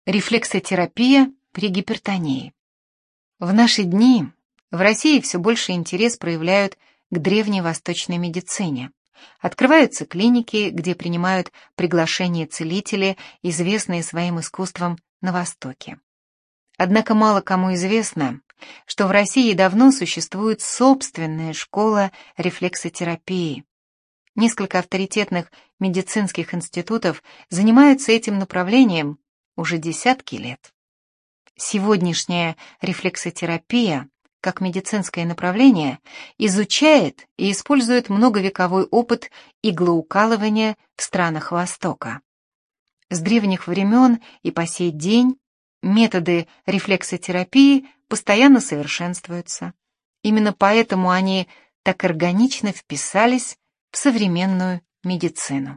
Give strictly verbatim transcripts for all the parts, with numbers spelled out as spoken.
Рефлексотерапия при гипертонии. В наши дни в России все больше интерес проявляют к древней восточной медицине. Открываются клиники, где принимают приглашение целители, известные своим искусством на Востоке. Однако мало кому известно, что в России давно существует собственная школа рефлексотерапии. Несколько авторитетных медицинских институтов занимаются этим направлением уже десятки лет. Сегодняшняя рефлексотерапия, как медицинское направление, изучает и использует многовековой опыт иглоукалывания в странах Востока. С древних времен и по сей день методы рефлексотерапии постоянно совершенствуются. Именно поэтому они так органично вписались в современную медицину.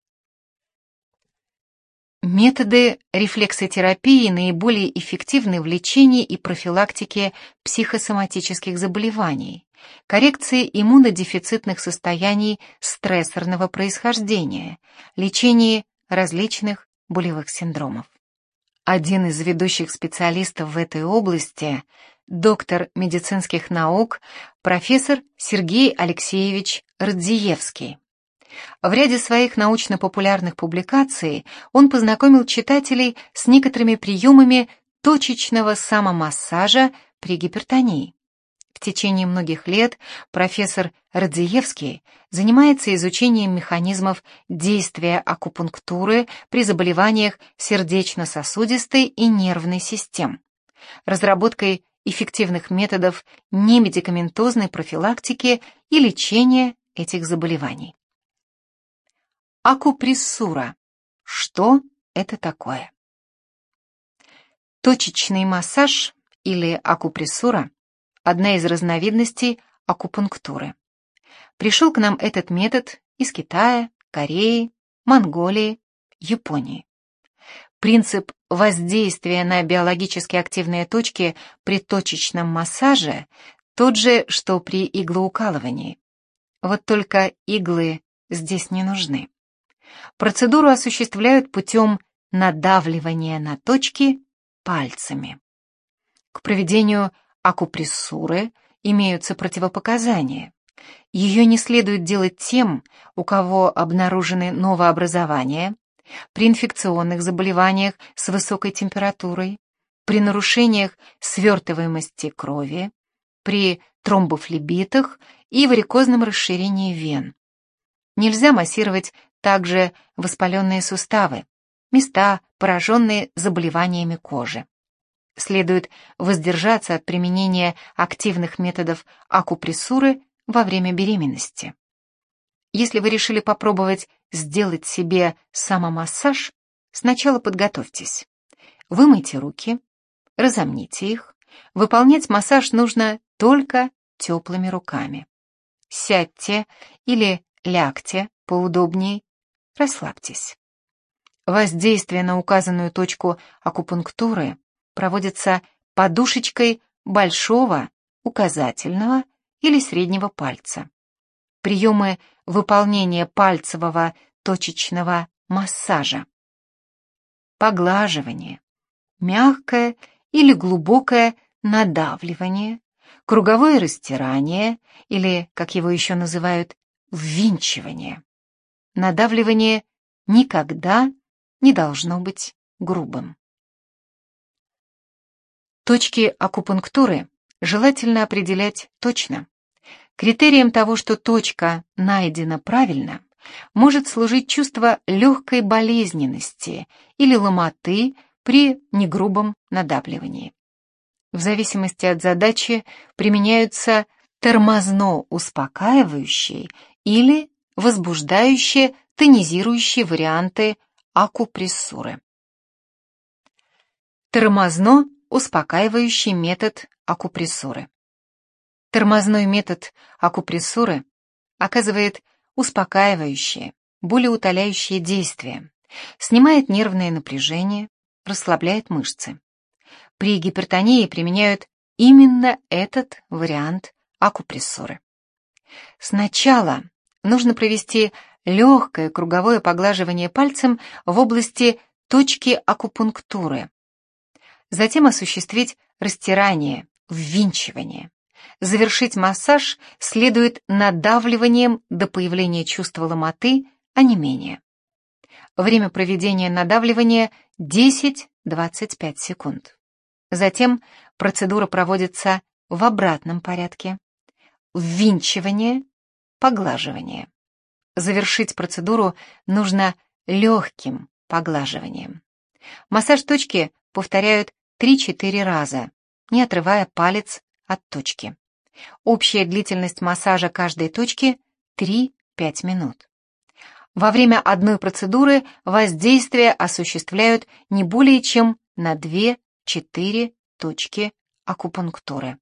Методы рефлексотерапии наиболее эффективны в лечении и профилактике психосоматических заболеваний, коррекции иммунодефицитных состояний стрессорного происхождения, лечении различных болевых синдромов. Один из ведущих специалистов в этой области, доктор медицинских наук, профессор Сергей Алексеевич Радзиевский. В ряде своих научно-популярных публикаций он познакомил читателей с некоторыми приемами точечного самомассажа при гипертонии. В течение многих лет профессор Радзиевский занимается изучением механизмов действия акупунктуры при заболеваниях сердечно-сосудистой и нервной систем, разработкой эффективных методов немедикаментозной профилактики и лечения этих заболеваний. Акупрессура. Что это такое? Точечный массаж или акупрессура – одна из разновидностей акупунктуры. Пришел к нам этот метод из Китая, Кореи, Монголии, Японии. Принцип воздействия на биологически активные точки при точечном массаже тот же, что при иглоукалывании. Вот только иглы здесь не нужны. Процедуру осуществляют путем надавливания на точки пальцами. К проведению акупрессуры имеются противопоказания. Ее не следует делать тем, у кого обнаружены новообразования, при инфекционных заболеваниях с высокой температурой, при нарушениях свертываемости крови, при тромбофлебитах и варикозном расширении вен. Нельзя массировать также воспаленные суставы, места, пораженные заболеваниями кожи. Следует воздержаться от применения активных методов акупрессуры во время беременности. Если вы решили попробовать сделать себе самомассаж, сначала подготовьтесь. Вымойте руки, разомните их. Выполнять массаж нужно только теплыми руками. Сядьте или лягте поудобнее, расслабьтесь. Воздействие на указанную точку акупунктуры проводится подушечкой большого, указательного или среднего пальца. Приемы выполнения пальцевого точечного массажа. Поглаживание, мягкое или глубокое надавливание, круговое растирание или, как его еще называют, ввинчивание. Надавливание никогда не должно быть грубым. Точки акупунктуры желательно определять точно. Критерием того, что точка найдена правильно, может служить чувство легкой болезненности или ломоты при негрубом надавливании. В зависимости от задачи применяются тормозно-успокаивающие или возбуждающие, тонизирующие варианты акупрессуры. Тормозно-успокаивающий метод акупрессуры. Тормозной метод акупрессуры оказывает успокаивающее, болеутоляющее действие, снимает нервное напряжение, расслабляет мышцы. При гипертонии применяют именно этот вариант акупрессуры. Сначала нужно провести легкое круговое поглаживание пальцем в области точки акупунктуры Затем осуществить растирание, ввинчивание. Завершить массаж следует надавливанием до появления чувства ломоты, онемения. Время проведения надавливания десять-двадцать пять секунд. Затем процедура проводится в обратном порядке. Ввинчивание, поглаживание. Завершить процедуру нужно легким поглаживанием. Массаж точки повторяют три-четыре раза, не отрывая палец от точки. Общая длительность массажа каждой точки три-пять минут. Во время одной процедуры воздействие осуществляют не более чем на две-четыре точки акупунктуры.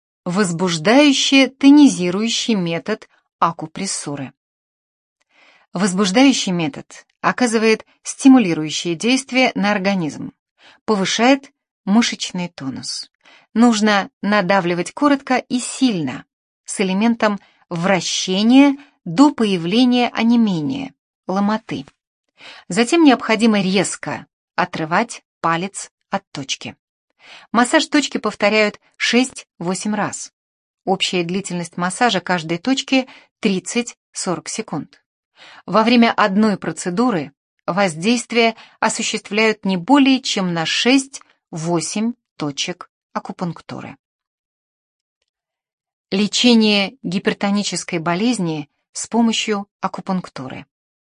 Возбуждающий-тонизирующий метод акупрессуры. Возбуждающий метод оказывает стимулирующее действие на организм, повышает мышечный тонус. Нужно надавливать коротко и сильно, с элементом вращения до появления онемения, ломоты. Затем необходимо резко отрывать палец от точки. Массаж точки повторяют шесть-восемь раз. Общая длительность массажа каждой точки тридцать-сорок секунд. Во время одной процедуры воздействие осуществляют не более чем на шесть-восемь точек акупунктуры. Лечение гипертонической болезни с помощью акупунктуры.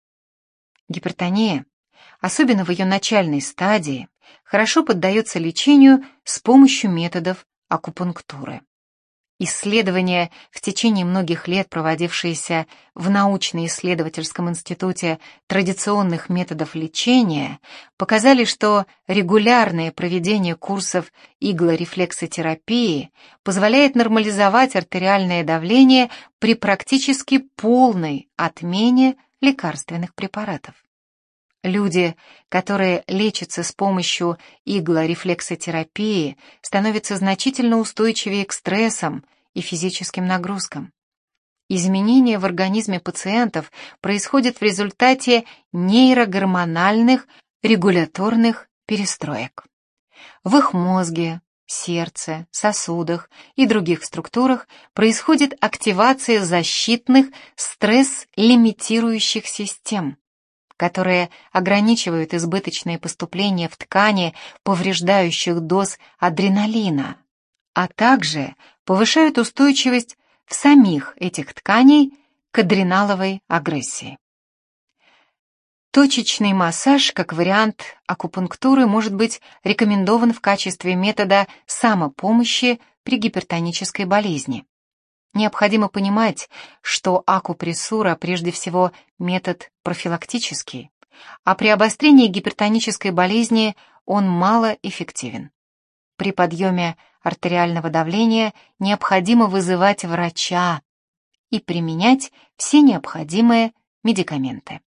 Гипертония, особенно в ее начальной стадии, хорошо поддается лечению с помощью методов акупунктуры. Исследования, в течение многих лет проводившиеся в научно-исследовательском институте традиционных методов лечения, показали, что регулярное проведение курсов иглорефлексотерапии позволяет нормализовать артериальное давление при практически полной отмене лекарственных препаратов. Люди, которые лечатся с помощью иглорефлексотерапии, становятся значительно устойчивее к стрессам и физическим нагрузкам. Изменения в организме пациентов происходят в результате нейрогормональных регуляторных перестроек. В их мозге, сердце, сосудах и других структурах происходит активация защитных стресс-лимитирующих систем, которые ограничивают избыточные поступления в ткани повреждающих доз адреналина, а также повышают устойчивость в самих этих тканей к адреналовой агрессии. Точечный массаж, как вариант акупунктуры, может быть рекомендован в качестве метода самопомощи при гипертонической болезни. Необходимо понимать, что акупрессура прежде всего метод профилактический, а при обострении гипертонической болезни он малоэффективен. При подъеме артериального давления необходимо вызывать врача и применять все необходимые медикаменты.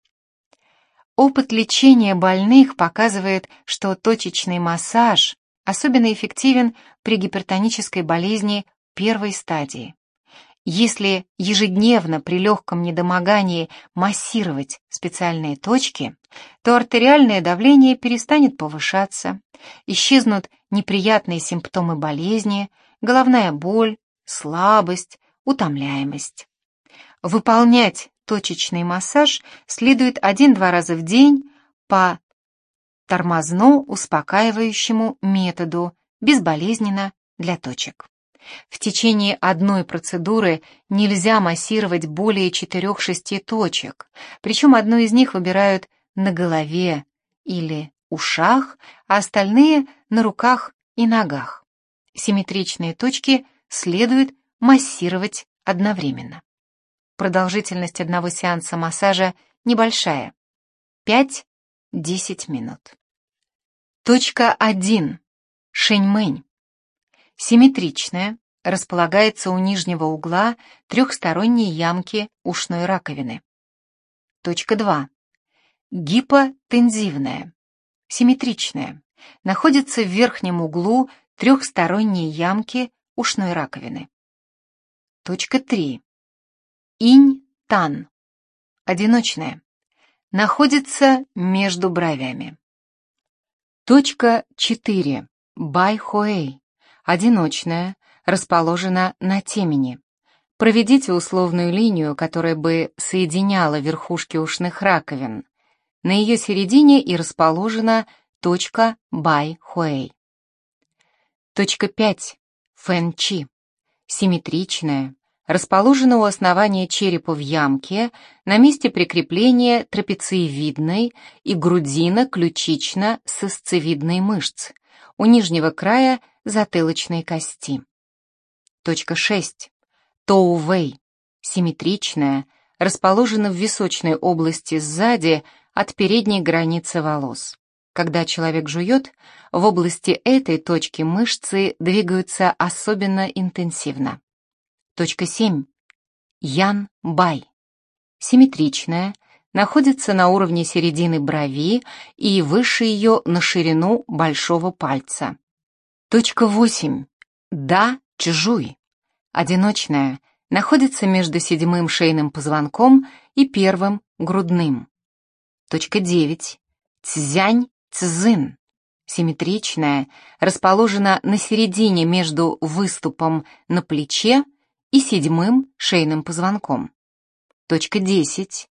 Опыт лечения больных показывает, что точечный массаж особенно эффективен при гипертонической болезни первой стадии. Если ежедневно при легком недомогании массировать специальные точки, то артериальное давление перестанет повышаться, исчезнут неприятные симптомы болезни, головная боль, слабость, утомляемость. Выполнять точечный массаж следует один-два раза в день по тормозно-успокаивающему методу, безболезненно для точек. В течение одной процедуры нельзя массировать более четырех-шести точек, причем одну из них выбирают на голове или ушах, а остальные на руках и ногах. Симметричные точки следует массировать одновременно. Продолжительность одного сеанса массажа небольшая — пять-десять минут. Точка один. Шэньмэнь. Симметричная, располагается у нижнего угла трехсторонней ямки ушной раковины. Точка два. Гипотензивная. Симметричная, находится в верхнем углу трехсторонней ямки ушной раковины. Точка три. Инь-тан. Одиночная, находится между бровями. Точка четыре. Байхуэй, одиночная, расположена на темени. Проведите условную линию, которая бы соединяла верхушки ушных раковин. На ее середине и расположена точка Байхуэй. Точка пять. Фэнчи. Симметричная, расположена у основания черепа в ямке, на месте прикрепления трапециевидной и грудино-ключично-сосцевидной мышц, у нижнего края затылочной кости. Точка шесть. Тоу-вэй. Симметричная, расположена в височной области сзади от передней границы волос. Когда человек жует, в области этой точки мышцы двигаются особенно интенсивно. Точка семь. Ян-бай. Симметричная, находится на уровне середины брови и выше ее на ширину большого пальца. Точка восемь. Да-чжуй. Одиночная, находится между седьмым шейным позвонком и первым грудным. Точка девять. Цзянь-цзын. Симметричная, расположена на середине между выступом на плече и седьмым шейным позвонком. Точка десять.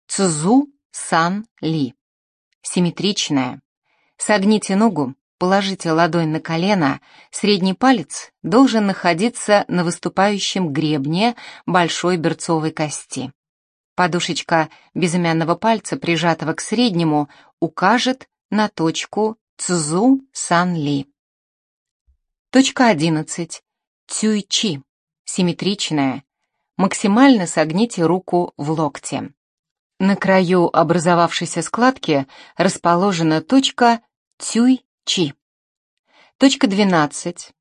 Цзу-сан-ли. Симметричная. Согните ногу, положите ладонь на колено, средний палец должен находиться на выступающем гребне большой берцовой кости. Подушечка безымянного пальца, прижатого к среднему, укажет на точку Цзу-сан-ли. Точка одиннадцать. Цюй-чи. Симметричная. Максимально согните руку в локте. На краю образовавшейся складки расположена точка Цюй-чи. Точка двенадцать.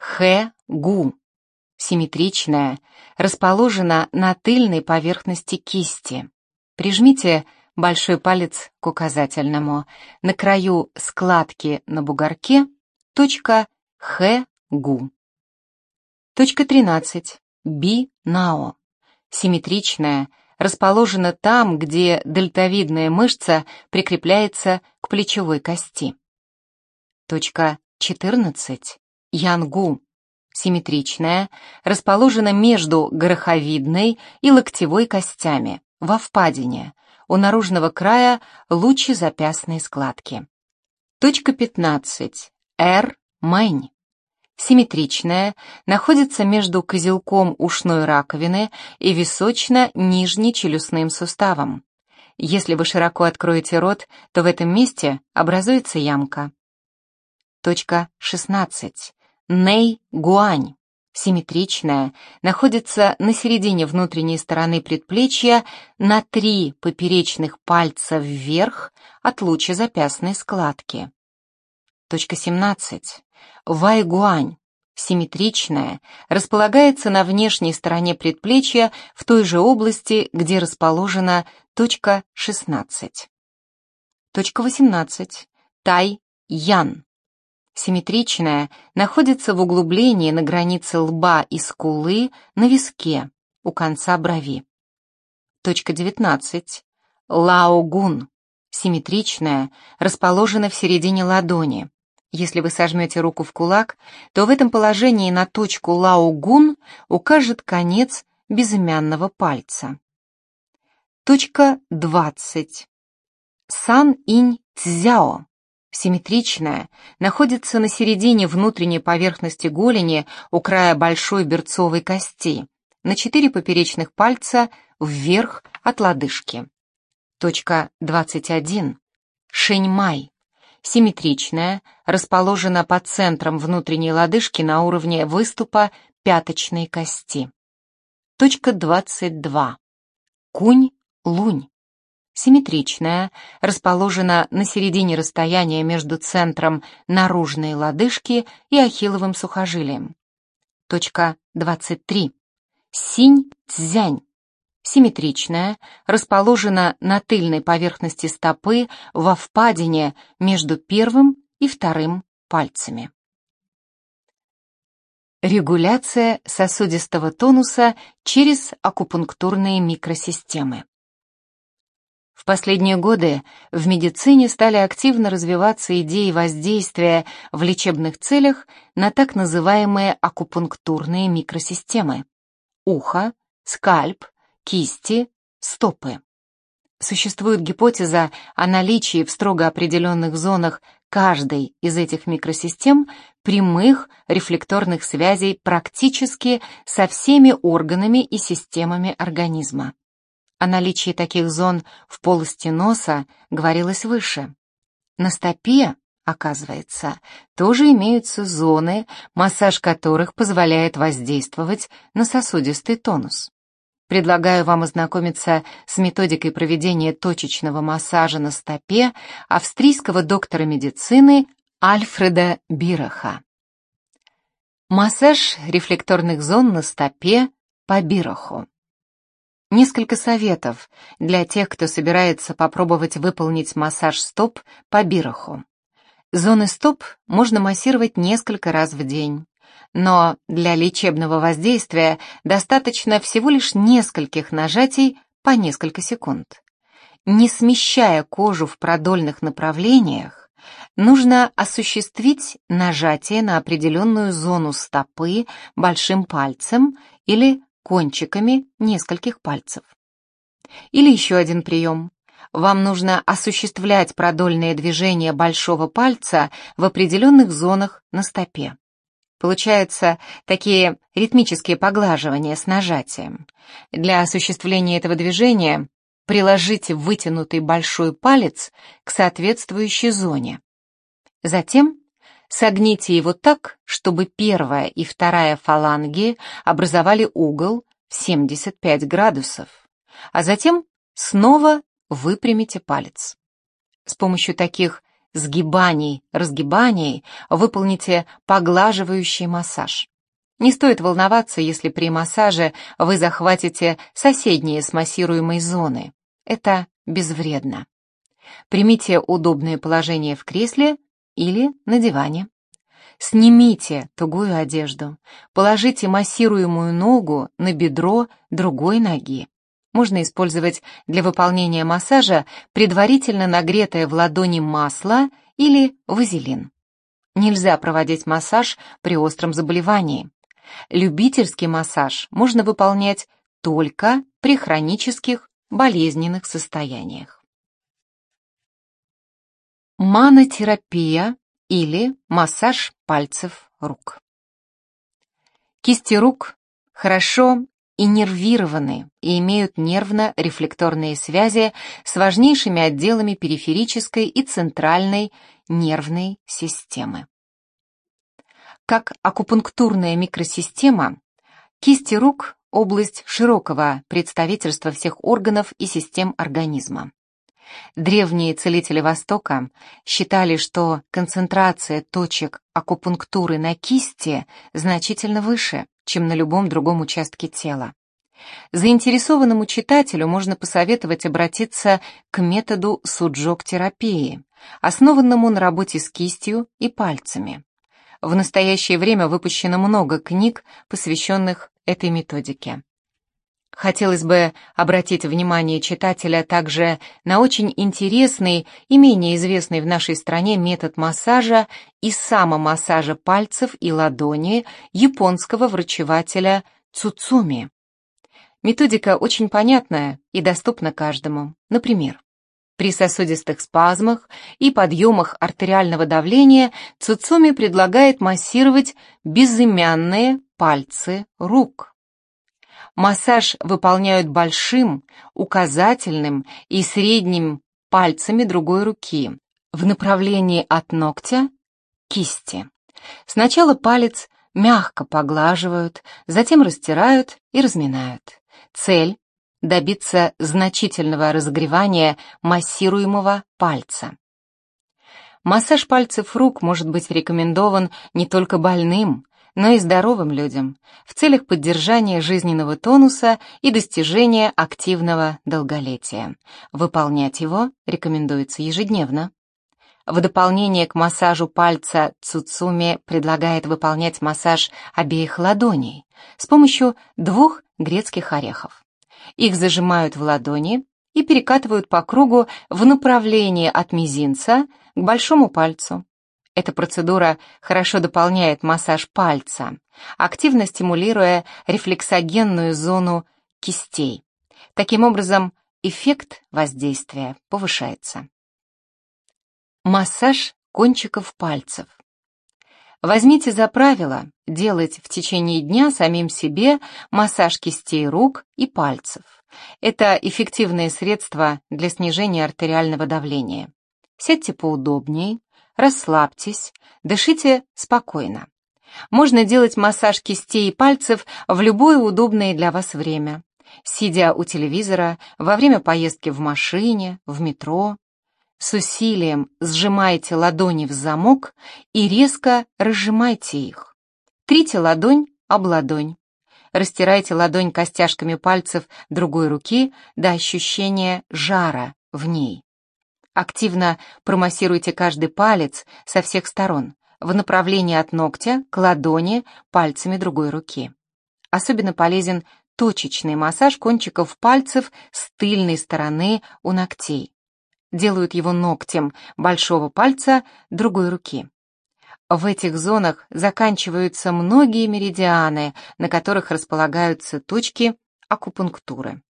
Хэ-гу. Симметричная, расположена на тыльной поверхности кисти. Прижмите большой палец к указательному. На краю складки на бугорке точка Хэ-гу. Точка тринадцать. Би-нао. Симметричная, расположена там, где дельтовидная мышца прикрепляется к плечевой кости. Точка четырнадцать. Янгу. Симметричная, расположена между гороховидной и локтевой костями, во впадине, у наружного края лучезапястной складки. Точка пятнадцать. Эр-мэнь. Симметричная, находится между козелком ушной раковины и височно-нижнечелюстным суставом. Если вы широко откроете рот, то в этом месте образуется ямка. Точка шестнадцать. Нэй-гуань. Симметричная, находится на середине внутренней стороны предплечья на три поперечных пальца вверх от лучезапястной складки. Точка семнадцать. Вай-гуань. Симметричная, располагается на внешней стороне предплечья в той же области, где расположена точка шестнадцать. Точка восемнадцать. Тай-ян. Симметричная, находится в углублении на границе лба и скулы на виске, у конца брови. Точка девятнадцать. Лао-гун. Симметричная, расположена в середине ладони. Если вы сожмете руку в кулак, то в этом положении на точку Лао-гун укажет конец безымянного пальца. Точка двадцать. Сан-инь-цзяо. Симметричная, находится на середине внутренней поверхности голени у края большой берцовой кости, на четыре поперечных пальца вверх от лодыжки. Точка двадцать один. Шэньмай. Симметричная, расположена под центром внутренней лодыжки на уровне выступа пяточной кости. Точка двадцать два. Кунь-лунь. Симметричная, расположена на середине расстояния между центром наружной лодыжки и ахилловым сухожилием. Точка двадцать три. Синь-цзянь. Симметричная, расположена на тыльной поверхности стопы во впадине между первым и вторым пальцами. Регуляция сосудистого тонуса через акупунктурные микросистемы. В последние годы в медицине стали активно развиваться идеи воздействия в лечебных целях на так называемые акупунктурные микросистемы – ухо, скальп, кисти, стопы. Существует гипотеза о наличии в строго определенных зонах каждой из этих микросистем прямых рефлекторных связей практически со всеми органами и системами организма. О наличии таких зон в полости носа говорилось выше. На стопе, оказывается, тоже имеются зоны, массаж которых позволяет воздействовать на сосудистый тонус. Предлагаю вам ознакомиться с методикой проведения точечного массажа на стопе австрийского доктора медицины Альфреда Бираха. Массаж рефлекторных зон на стопе по Бираху. Несколько советов для тех, кто собирается попробовать выполнить массаж стоп по Бираху. Зоны стоп можно массировать несколько раз в день, но для лечебного воздействия достаточно всего лишь нескольких нажатий по несколько секунд. Не смещая кожу в продольных направлениях, нужно осуществить нажатие на определенную зону стопы большим пальцем или кончиками нескольких пальцев. Или еще один прием. Вам нужно осуществлять продольные движения большого пальца в определенных зонах на стопе. Получаются такие ритмические поглаживания с нажатием. Для осуществления этого движения приложите вытянутый большой палец к соответствующей зоне. Затем согните его так, чтобы первая и вторая фаланги образовали угол в семьдесят пять градусов, а затем снова выпрямите палец. С помощью таких сгибаний, разгибаний выполните поглаживающий массаж. Не стоит волноваться, если при массаже вы захватите соседние с массируемой зоны. Это безвредно. Примите удобное положение в кресле или на диване. Снимите тугую одежду, положите массируемую ногу на бедро другой ноги. Можно использовать для выполнения массажа предварительно нагретое в ладони масло или вазелин. Нельзя проводить массаж при остром заболевании. Любительский массаж можно выполнять только при хронических болезненных состояниях. Манотерапия или массаж пальцев рук. Кисти рук хорошо иннервированы и имеют нервно-рефлекторные связи с важнейшими отделами периферической и центральной нервной системы. Как акупунктурная микросистема, кисти рук – область широкого представительства всех органов и систем организма. Древние целители Востока считали, что концентрация точек акупунктуры на кисти значительно выше, чем на любом другом участке тела. Заинтересованному читателю можно посоветовать обратиться к методу суджок-терапии, основанному на работе с кистью и пальцами. В настоящее время выпущено много книг, посвященных этой методике. Хотелось бы обратить внимание читателя также на очень интересный и менее известный в нашей стране метод массажа и самомассажа пальцев и ладони японского врачевателя Цуцуми. Методика очень понятная и доступна каждому. Например, при сосудистых спазмах и подъемах артериального давления Цуцуми предлагает массировать безымянные пальцы рук. Массаж выполняют большим, указательным и средним пальцами другой руки в направлении от ногтя к кисти. Сначала палец мягко поглаживают, затем растирают и разминают. Цель – добиться значительного разогревания массируемого пальца. Массаж пальцев рук может быть рекомендован не только больным, но и здоровым людям в целях поддержания жизненного тонуса и достижения активного долголетия. Выполнять его рекомендуется ежедневно. В дополнение к массажу пальца Цуцуми предлагает выполнять массаж обеих ладоней с помощью двух грецких орехов. Их зажимают в ладони и перекатывают по кругу в направлении от мизинца к большому пальцу. Эта процедура хорошо дополняет массаж пальца, активно стимулируя рефлексогенную зону кистей. Таким образом, эффект воздействия повышается. Массаж кончиков пальцев. Возьмите за правило делать в течение дня самим себе массаж кистей рук и пальцев. Это эффективное средство для снижения артериального давления. Сядьте поудобнее, расслабьтесь, дышите спокойно. Можно делать массаж кистей и пальцев в любое удобное для вас время. Сидя у телевизора, во время поездки в машине, в метро. С усилием сжимайте ладони в замок и резко разжимайте их. Трите ладонь об ладонь. Растирайте ладонь костяшками пальцев другой руки до ощущения жара в ней. Активно промассируйте каждый палец со всех сторон, в направлении от ногтя к ладони пальцами другой руки. Особенно полезен точечный массаж кончиков пальцев с тыльной стороны у ногтей. Делают его ногтем большого пальца другой руки. В этих зонах заканчиваются многие меридианы, на которых располагаются точки акупунктуры.